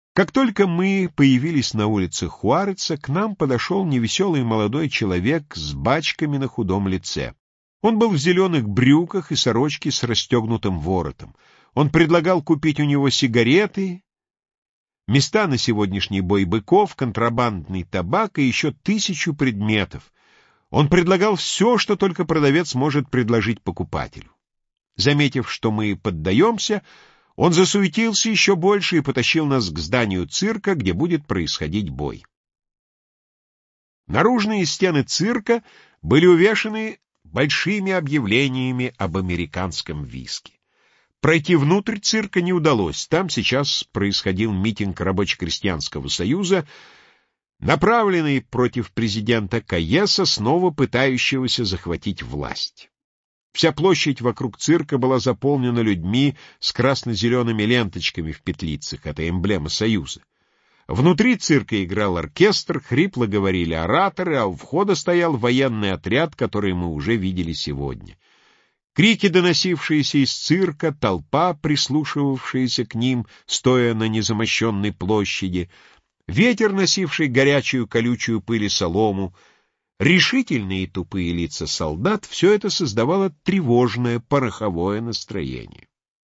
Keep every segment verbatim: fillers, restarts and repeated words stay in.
Как только мы появились на улице Хуареца, к нам подошел невеселый молодой человек с бачками на худом лице. Он был в зеленых брюках и сорочке с расстегнутым воротом. Он предлагал купить у него сигареты, места на сегодняшний бой быков, контрабандный табак и еще тысячу предметов. Он предлагал все, что только продавец может предложить покупателю. Заметив, что мы поддаемся, он засуетился еще больше и потащил нас к зданию цирка, где будет происходить бой. Наружные стены цирка были увешаны большими объявлениями об американском виске. Пройти внутрь цирка не удалось. Там сейчас происходил митинг Рабоче-крестьянского союза, направленный против президента Кайеса, снова пытающегося захватить власть. Вся площадь вокруг цирка была заполнена людьми с красно-зелеными ленточками в петлицах, это эмблема союза. Внутри цирка играл оркестр, хрипло говорили ораторы, а у входа стоял военный отряд, который мы уже видели сегодня. Крики, доносившиеся из цирка, толпа, прислушивавшаяся к ним, стоя на незамощенной площади, ветер, носивший горячую колючую пыль и солому, решительные и тупые лица солдат — все это создавало тревожное пороховое настроение.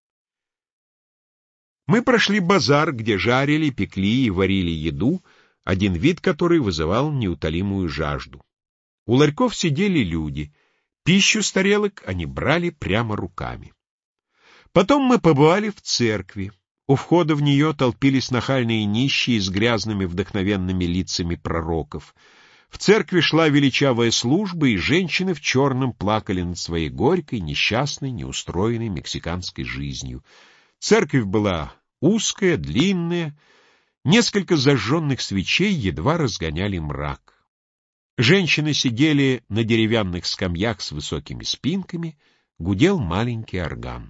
Мы прошли базар, где жарили, пекли и варили еду, один вид которой вызывал неутолимую жажду. У ларьков сидели люди. Пищу с тарелок они брали прямо руками. Потом мы побывали в церкви. У входа в нее толпились нахальные нищие с грязными вдохновенными лицами пророков. В церкви шла величавая служба, и женщины в черном плакали над своей горькой, несчастной, неустроенной мексиканской жизнью. Церковь была узкая, длинная, несколько зажженных свечей едва разгоняли мрак. Женщины сидели на деревянных скамьях с высокими спинками, гудел маленький орган.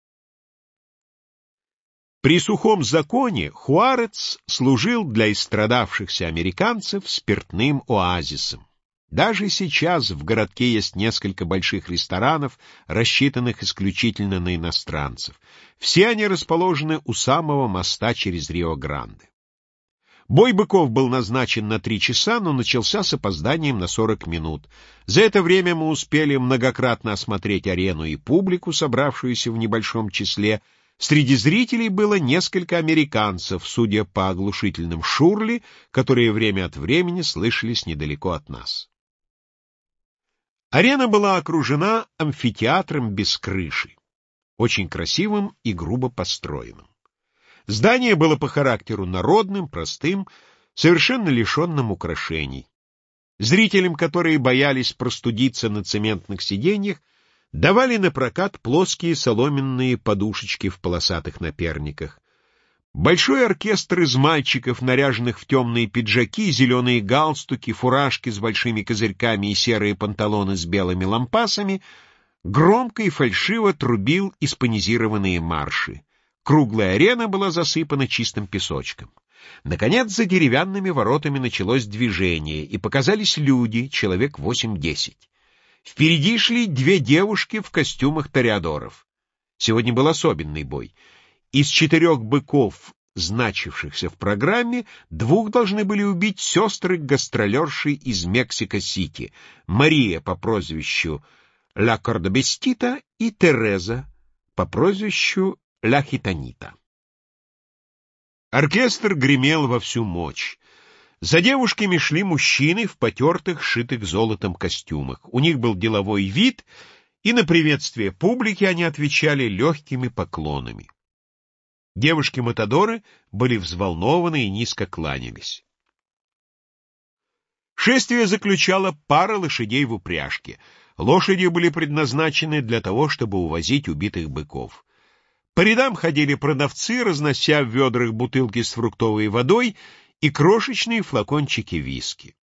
При сухом законе Хуарец служил для истрадавшихся американцев спиртным оазисом. Даже сейчас в городке есть несколько больших ресторанов, рассчитанных исключительно на иностранцев. Все они расположены у самого моста через Рио-Гранде. Бой быков был назначен на три часа, но начался с опозданием на сорок минут. За это время мы успели многократно осмотреть арену и публику, собравшуюся в небольшом числе. Среди зрителей было несколько американцев, судя по оглушительным шурли, которые время от времени слышались недалеко от нас. Арена была окружена амфитеатром без крыши, очень красивым и грубо построенным. Здание было по характеру народным, простым, совершенно лишенным украшений. Зрителям, которые боялись простудиться на цементных сиденьях, давали на прокат плоские соломенные подушечки в полосатых наперниках. Большой оркестр из мальчиков, наряженных в темные пиджаки, зеленые галстуки, фуражки с большими козырьками и серые панталоны с белыми лампасами, громко и фальшиво трубил испанизированные марши. Круглая арена была засыпана чистым песочком. Наконец, за деревянными воротами началось движение, и показались люди, человек восемь-десять. Впереди шли две девушки в костюмах тореадоров. Сегодня был особенный бой. Из четырех быков, значившихся в программе, двух должны были убить сестры-гастролерши из Мексико-Сити, Мария по прозвищу Ла Кордобестита и Тереза по прозвищу Ла Хитанита. Оркестр гремел во всю мощь. За девушками шли мужчины в потертых, шитых золотом костюмах. У них был деловой вид, и на приветствие публики они отвечали легкими поклонами. Девушки-матадоры были взволнованы и низко кланялись. Шествие заключало пара лошадей в упряжке. Лошади были предназначены для того, чтобы увозить убитых быков. По рядам ходили продавцы, разнося в ведрах бутылки с фруктовой водой и крошечные флакончики виски.